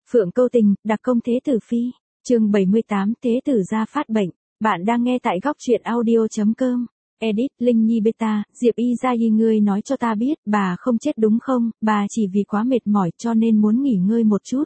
Phượng Câu Tình, đặc công Thế Tử Phi, chương 78 Thế Tử gia phát bệnh. Bạn đang nghe tại góc truyện audio.com. Edit, Linh Nhi Beta, Diệp Y Gia Y ngươi nói cho ta biết, bà không chết đúng không, bà chỉ vì quá mệt mỏi cho nên muốn nghỉ ngơi một chút.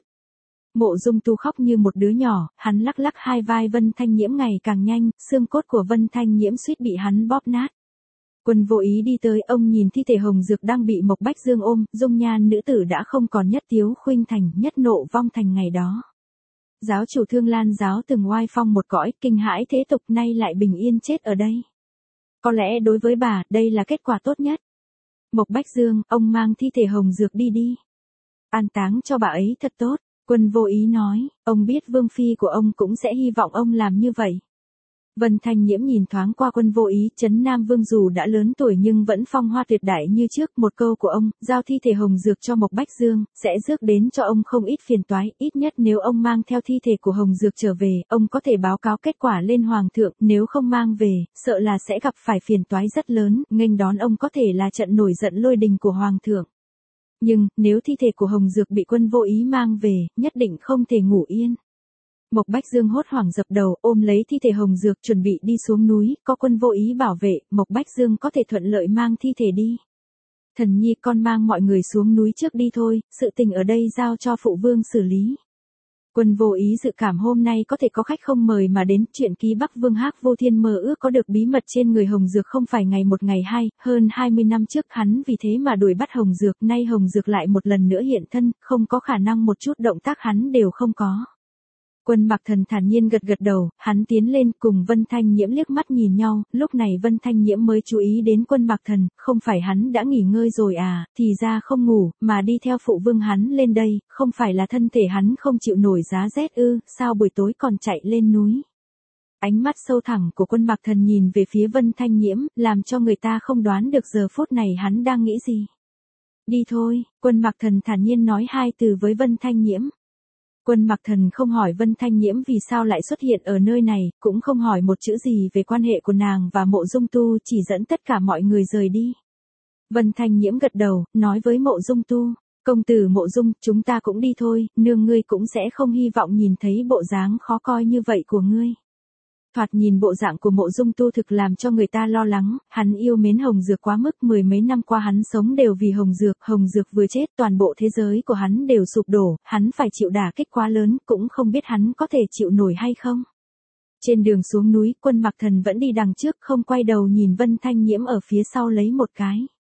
Mộ Dung Tu khóc như một đứa nhỏ, hắn lắc lắc hai vai Vân Thanh Nhiễm ngày càng nhanh, xương cốt của Vân Thanh Nhiễm suýt bị hắn bóp nát. Quân Vô Ý đi tới, ông nhìn thi thể Hồng Dược đang bị Mộc Bách Dương ôm, dung nhan nữ tử đã không còn nhất tiếu khuynh thành, nhất nộ vong thành ngày đó. Giáo chủ Thương Lan giáo từng oai phong một cõi, kinh hãi thế tục, nay lại bình yên chết ở đây. Có lẽ đối với bà, đây là kết quả tốt nhất. Mộc Bách Dương, ông mang thi thể Hồng Dược đi đi. An táng cho bà ấy thật tốt. Quân Vô Ý nói, ông biết vương phi của ông cũng sẽ hy vọng ông làm như vậy. Vân Thanh Nhiễm nhìn thoáng qua Quân Vô Ý, Trấn Nam Vương dù đã lớn tuổi nhưng vẫn phong hoa tuyệt đại như trước, một câu của ông, giao thi thể Hồng Dược cho Mộc Bách Dương, sẽ rước đến cho ông không ít phiền toái, ít nhất nếu ông mang theo thi thể của Hồng Dược trở về, ông có thể báo cáo kết quả lên Hoàng thượng, nếu không mang về, sợ là sẽ gặp phải phiền toái rất lớn, nghênh đón ông có thể là trận nổi giận lôi đình của Hoàng thượng. Nhưng, nếu thi thể của Hồng Dược bị Quân Vô Ý mang về, nhất định không thể ngủ yên. Mộc Bách Dương hốt hoảng dập đầu, ôm lấy thi thể Hồng Dược chuẩn bị đi xuống núi, có Quân Vô Ý bảo vệ, Mộc Bách Dương có thể thuận lợi mang thi thể đi. Thần nhi con mang mọi người xuống núi trước đi thôi, sự tình ở đây giao cho phụ vương xử lý. Quân Vô Ý dự cảm hôm nay có thể có khách không mời mà đến, chuyện ký Bắc Vương Hắc Vô Thiên mơ ước có được bí mật trên người Hồng Dược không phải ngày một ngày hai, hơn 20 năm trước hắn vì thế mà đuổi bắt Hồng Dược, nay Hồng Dược lại một lần nữa hiện thân, không có khả năng một chút động tác hắn đều không có. Quân Mặc Thần thản nhiên gật gật đầu, hắn tiến lên cùng Vân Thanh Nhiễm liếc mắt nhìn nhau, lúc này Vân Thanh Nhiễm mới chú ý đến Quân Mặc Thần, không phải hắn đã nghỉ ngơi rồi à, thì ra không ngủ, mà đi theo phụ vương hắn lên đây, không phải là thân thể hắn không chịu nổi giá rét ư, sao buổi tối còn chạy lên núi. Ánh mắt sâu thẳm của Quân Mặc Thần nhìn về phía Vân Thanh Nhiễm, làm cho người ta không đoán được giờ phút này hắn đang nghĩ gì. Đi thôi, Quân Mặc Thần thản nhiên nói hai từ với Vân Thanh Nhiễm. Quân Mặc Thần không hỏi Vân Thanh Nhiễm vì sao lại xuất hiện ở nơi này, cũng không hỏi một chữ gì về quan hệ của nàng và Mộ Dung Tu, chỉ dẫn tất cả mọi người rời đi. Vân Thanh Nhiễm gật đầu, nói với Mộ Dung Tu, công tử Mộ Dung, chúng ta cũng đi thôi, nương ngươi cũng sẽ không hy vọng nhìn thấy bộ dáng khó coi như vậy của ngươi. Thoạt nhìn bộ dạng của Mộ Dung Tu thực làm cho người ta lo lắng, hắn yêu mến Hồng Dược quá mức, mười mấy năm qua hắn sống đều vì Hồng Dược vừa chết toàn bộ thế giới của hắn đều sụp đổ, hắn phải chịu đả kích quá lớn, cũng không biết hắn có thể chịu nổi hay không. Trên đường xuống núi, Quân Mặc Thần vẫn đi đằng trước, không quay đầu nhìn Vân Thanh Nhiễm ở phía sau lấy một cái.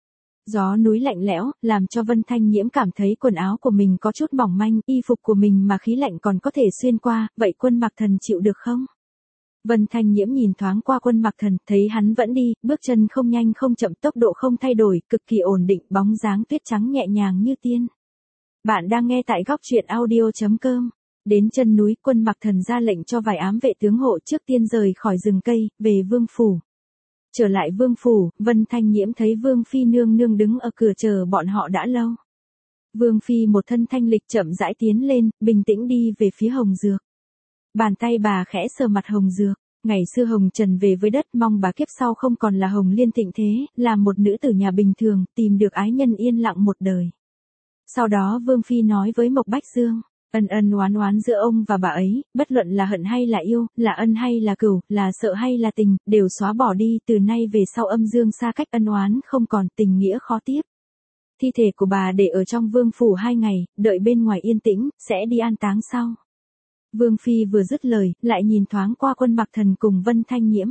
Gió núi lạnh lẽo, làm cho Vân Thanh Nhiễm cảm thấy quần áo của mình có chút mỏng manh, y phục của mình mà khí lạnh còn có thể xuyên qua, vậy Quân Mặc Thần chịu được không? Vân Thanh Nhiễm nhìn thoáng qua Quân Mặc Thần, thấy hắn vẫn đi, bước chân không nhanh không chậm, tốc độ không thay đổi, cực kỳ ổn định, bóng dáng tuyết trắng nhẹ nhàng như tiên. Bạn đang nghe tại góc truyện audio.com. Đến chân núi, Quân Mặc Thần ra lệnh cho vài ám vệ tướng hộ trước tiên rời khỏi rừng cây, về vương phủ. Trở lại vương phủ, Vân Thanh Nhiễm thấy Vương Phi nương nương đứng ở cửa chờ bọn họ đã lâu. Vương Phi một thân thanh lịch chậm rãi tiến lên, bình tĩnh đi về phía Hồng Dược. Bàn tay bà khẽ sờ mặt Hồng Dược, ngày xưa Hồng Trần về với đất, mong bà kiếp sau không còn là Hồng Liên thịnh thế, là một nữ tử nhà bình thường, tìm được ái nhân yên lặng một đời. Sau đó Vương Phi nói với Mộc Bách Dương, ân ân oán oán giữa ông và bà ấy, bất luận là hận hay là yêu, là ân hay là cừu, là sợ hay là tình, đều xóa bỏ đi, từ nay về sau âm dương xa cách, ân oán không còn, tình nghĩa khó tiếp. Thi thể của bà để ở trong vương phủ 2 ngày, đợi bên ngoài yên tĩnh, sẽ đi an táng sau. Vương Phi vừa dứt lời, lại nhìn thoáng qua Quân Mặc Thần cùng Vân Thanh Nhiễm.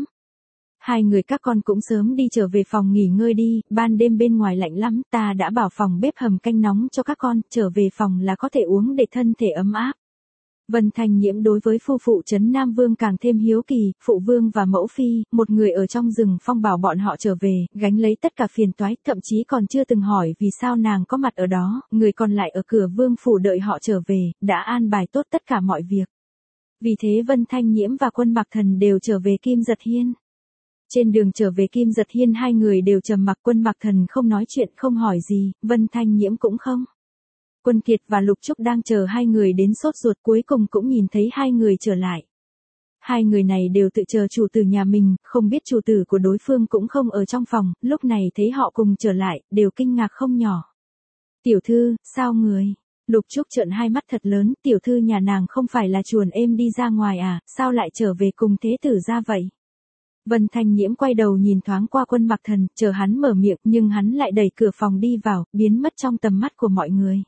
Hai người các con cũng sớm đi trở về phòng nghỉ ngơi đi, ban đêm bên ngoài lạnh lắm, ta đã bảo phòng bếp hầm canh nóng cho các con, trở về phòng là có thể uống để thân thể ấm áp. Vân Thanh Nhiễm đối với phu phụ Trấn Nam Vương càng thêm hiếu kỳ, phụ vương và mẫu phi, một người ở trong rừng phong bảo bọn họ trở về, gánh lấy tất cả phiền toái, thậm chí còn chưa từng hỏi vì sao nàng có mặt ở đó, người còn lại ở cửa vương phủ đợi họ trở về, đã an bài tốt tất cả mọi việc. Vì thế Vân Thanh Nhiễm và Quân Mặc Thần đều trở về Kim Giật Hiên. Trên đường trở về Kim Giật Hiên hai người đều trầm mặc, Quân Mặc Thần không nói chuyện không hỏi gì, Vân Thanh Nhiễm cũng không. Quân Kiệt và Lục Trúc đang chờ hai người đến sốt ruột, cuối cùng cũng nhìn thấy hai người trở lại. Hai người này đều tự chờ chủ tử nhà mình, không biết chủ tử của đối phương cũng không ở trong phòng, lúc này thấy họ cùng trở lại, đều kinh ngạc không nhỏ. Tiểu thư, sao người? Lục Trúc trợn hai mắt thật lớn, tiểu thư nhà nàng không phải là chuồn êm đi ra ngoài à, sao lại trở về cùng thế tử ra vậy? Vân Thanh Nhiễm quay đầu nhìn thoáng qua Quân Mặc Thần, chờ hắn mở miệng nhưng hắn lại đẩy cửa phòng đi vào, biến mất trong tầm mắt của mọi người.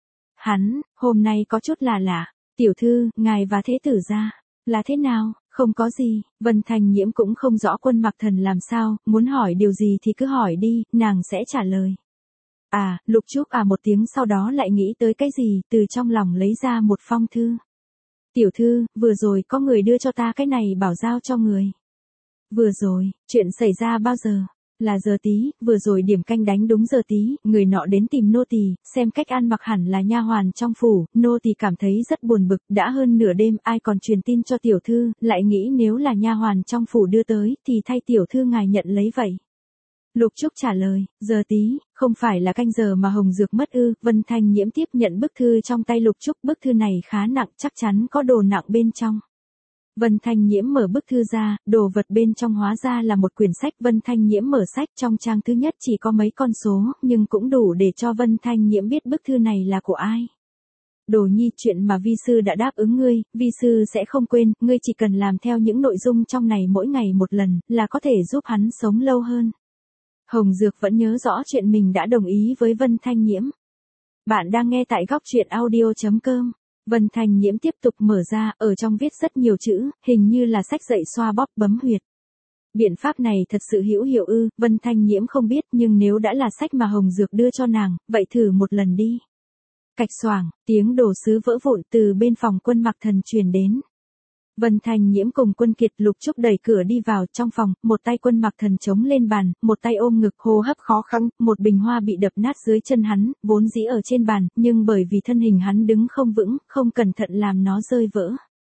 Hắn, hôm nay có chút là lạ, tiểu thư, ngài và thế tử ra, là thế nào? Không có gì, Vân Thanh Nhiễm cũng không rõ Quân Mặc Thần làm sao, muốn hỏi điều gì thì cứ hỏi đi, nàng sẽ trả lời. À, Lục Trúc một tiếng sau đó lại nghĩ tới cái gì, từ trong lòng lấy ra một phong thư. Tiểu thư, vừa rồi có người đưa cho ta cái này bảo giao cho người. Vừa rồi, chuyện xảy ra bao giờ? Là giờ tí, vừa rồi điểm canh đánh đúng giờ tí, người nọ đến tìm nô tỳ, xem cách ăn mặc hẳn là nha hoàn trong phủ, nô tỳ cảm thấy rất buồn bực, đã hơn nửa đêm ai còn truyền tin cho tiểu thư, lại nghĩ nếu là nha hoàn trong phủ đưa tới thì thay tiểu thư ngài nhận lấy vậy. Lục Trúc trả lời, giờ tí, không phải là canh giờ mà Hồng Dược mất ư? Vân Thanh Nhiễm tiếp nhận bức thư trong tay Lục Trúc, bức thư này khá nặng, chắc chắn có đồ nặng bên trong. Vân Thanh Nhiễm mở bức thư ra, đồ vật bên trong hóa ra là một quyển sách. Vân Thanh Nhiễm mở sách, trong trang thứ nhất chỉ có mấy con số, nhưng cũng đủ để cho Vân Thanh Nhiễm biết bức thư này là của ai. Đồ nhi, chuyện mà vi sư đã đáp ứng ngươi, vi sư sẽ không quên, ngươi chỉ cần làm theo những nội dung trong này mỗi ngày một lần, là có thể giúp hắn sống lâu hơn. Hồng Dược vẫn nhớ rõ chuyện mình đã đồng ý với Vân Thanh Nhiễm. Bạn đang nghe tại góc truyện audio.com. Vân Thanh Nhiễm tiếp tục mở ra, ở trong viết rất nhiều chữ, hình như là sách dạy xoa bóp bấm huyệt. Biện pháp này thật sự hữu hiệu ư? Vân Thanh Nhiễm không biết, nhưng nếu đã là sách mà Hồng Dược đưa cho nàng, vậy thử một lần đi. Cạch xoảng, tiếng đồ sứ vỡ vụn từ bên phòng Quân Mặc Thần truyền đến. Vân Thanh Nhiễm cùng Quân Kiệt Lục Trúc đẩy cửa đi vào trong phòng, một tay Quân Mặc Thần chống lên bàn, một tay ôm ngực hô hấp khó khăn, một bình hoa bị đập nát dưới chân hắn, vốn dĩ ở trên bàn, nhưng bởi vì thân hình hắn đứng không vững, không cẩn thận làm nó rơi vỡ.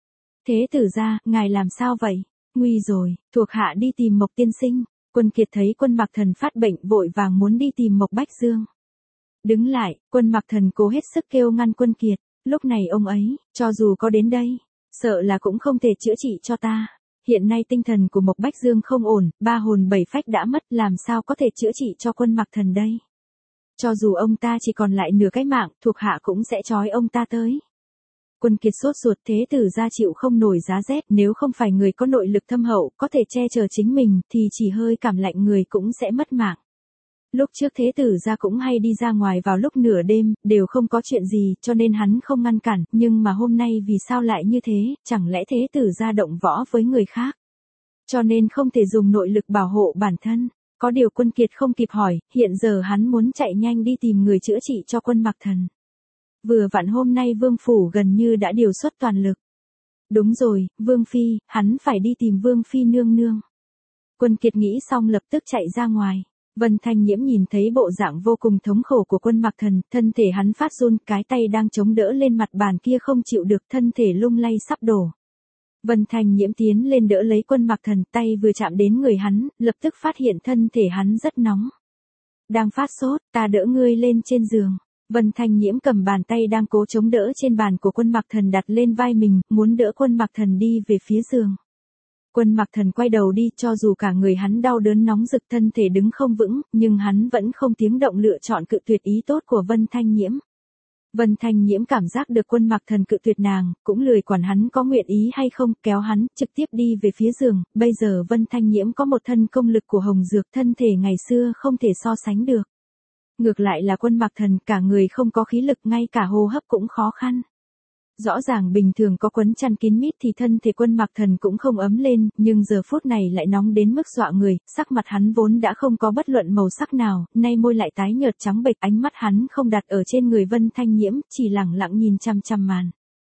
Thế tử ra, ngài làm sao vậy? Nguy rồi, thuộc hạ đi tìm Mộc tiên sinh. Quân Kiệt thấy Quân Mặc Thần phát bệnh vội vàng muốn đi tìm Mộc Bách Dương. Đứng lại, Quân Mặc Thần cố hết sức kêu ngăn Quân Kiệt, lúc này ông ấy, cho dù có đến đây, sợ là cũng không thể chữa trị cho ta. Hiện nay tinh thần của Mộc Bách Dương không ổn, 3 hồn 7 phách đã mất, làm sao có thể chữa trị cho Quân Mặc Thần đây. Cho dù ông ta chỉ còn lại nửa cái mạng, thuộc hạ cũng sẽ trói ông ta tới. Quân Kiệt sốt ruột, thế tử ra chịu không nổi giá rét, nếu không phải người có nội lực thâm hậu, có thể che chở chính mình, thì chỉ hơi cảm lạnh người cũng sẽ mất mạng. Lúc trước thế tử ra cũng hay đi ra ngoài vào lúc nửa đêm, đều không có chuyện gì, cho nên hắn không ngăn cản, nhưng mà hôm nay vì sao lại như thế, chẳng lẽ thế tử ra động võ với người khác? Cho nên không thể dùng nội lực bảo hộ bản thân. Có điều Quân Kiệt không kịp hỏi, hiện giờ hắn muốn chạy nhanh đi tìm người chữa trị cho Quân Mặc Thần. Vừa vặn hôm nay Vương Phủ gần như đã điều xuất toàn lực. Đúng rồi, Vương Phi, hắn phải đi tìm Vương Phi nương nương. Quân Kiệt nghĩ xong lập tức chạy ra ngoài. Vân Thanh Nhiễm nhìn thấy bộ dạng vô cùng thống khổ của Quân Mặc Thần, thân thể hắn phát run, cái tay đang chống đỡ lên mặt bàn kia không chịu được, thân thể lung lay sắp đổ. Vân Thanh Nhiễm tiến lên đỡ lấy Quân Mặc Thần, tay vừa chạm đến người hắn, lập tức phát hiện thân thể hắn rất nóng. Đang phát sốt, ta đỡ ngươi lên trên giường. Vân Thanh Nhiễm cầm bàn tay đang cố chống đỡ trên bàn của Quân Mặc Thần đặt lên vai mình, muốn đỡ Quân Mặc Thần đi về phía giường. Quân Mặc Thần quay đầu đi, cho dù cả người hắn đau đớn nóng rực, thân thể đứng không vững, nhưng hắn vẫn không tiếng động lựa chọn cự tuyệt ý tốt của Vân Thanh Nhiễm. Vân Thanh Nhiễm cảm giác được Quân Mặc Thần cự tuyệt nàng, cũng lười quản hắn có nguyện ý hay không, kéo hắn trực tiếp đi về phía giường. Bây giờ Vân Thanh Nhiễm có một thân công lực của Hồng Dược, thân thể ngày xưa không thể so sánh được. Ngược lại là Quân Mặc Thần cả người không có khí lực, ngay cả hô hấp cũng khó khăn. Rõ ràng bình thường có quấn chăn kín mít thì thân thể Quân Mặc Thần cũng không ấm lên, nhưng giờ phút này lại nóng đến mức dọa người, sắc mặt hắn vốn đã không có bất luận màu sắc nào, nay môi lại tái nhợt trắng bệch, ánh mắt hắn không đặt ở trên người Vân Thanh Nhiễm, chỉ lẳng lặng nhìn chăm chăm màn.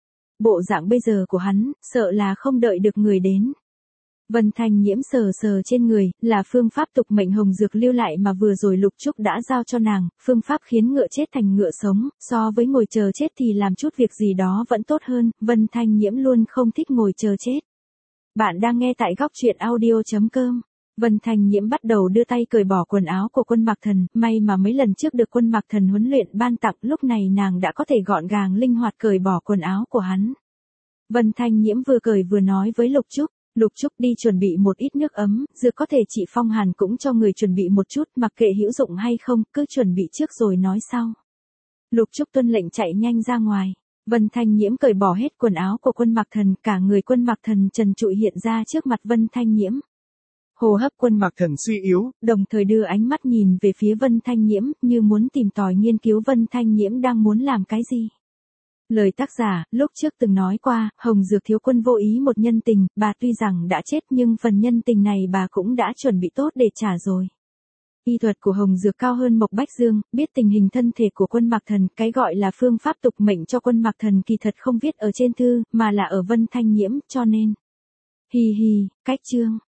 Bộ dạng bây giờ của hắn, sợ là không đợi được người đến. Vân Thanh Nhiễm sờ sờ trên người, là phương pháp tục mệnh Hồng Dược lưu lại mà vừa rồi Lục Trúc đã giao cho nàng, phương pháp khiến ngựa chết thành ngựa sống, so với ngồi chờ chết thì làm chút việc gì đó vẫn tốt hơn, Vân Thanh Nhiễm luôn không thích ngồi chờ chết. Bạn đang nghe tại góc truyện audio.com. Vân Thanh Nhiễm bắt đầu đưa tay cởi bỏ quần áo của Quân Mặc Thần, may mà mấy lần trước được Quân Mặc Thần huấn luyện ban tặng, lúc này nàng đã có thể gọn gàng linh hoạt cởi bỏ quần áo của hắn. Vân Thanh Nhiễm vừa cởi vừa nói với Lục Trúc. Lục Trúc đi chuẩn bị một ít nước ấm, dược có thể trị phong hàn, cũng cho người chuẩn bị một chút, mặc kệ hữu dụng hay không, cứ chuẩn bị trước rồi nói sau. Lục Trúc tuân lệnh chạy nhanh ra ngoài. Vân Thanh Nhiễm cởi bỏ hết quần áo của Quân Mặc Thần, cả người Quân Mặc Thần trần trụi hiện ra trước mặt Vân Thanh Nhiễm. Hô hấp Quân Mặc Thần suy yếu, đồng thời đưa ánh mắt nhìn về phía Vân Thanh Nhiễm, như muốn tìm tòi nghiên cứu Vân Thanh Nhiễm đang muốn làm cái gì. Lời tác giả, lúc trước từng nói qua, Hồng Dược thiếu quân vô ý một nhân tình, bà tuy rằng đã chết nhưng phần nhân tình này bà cũng đã chuẩn bị tốt để trả rồi. Y thuật của Hồng Dược cao hơn Mộc Bách Dương, biết tình hình thân thể của Quân Mặc Thần, cái gọi là phương pháp tục mệnh cho Quân Mặc Thần kỳ thật không viết ở trên thư, mà là ở Vân Thanh Nhiễm, cho nên. Hi hi, cách chương.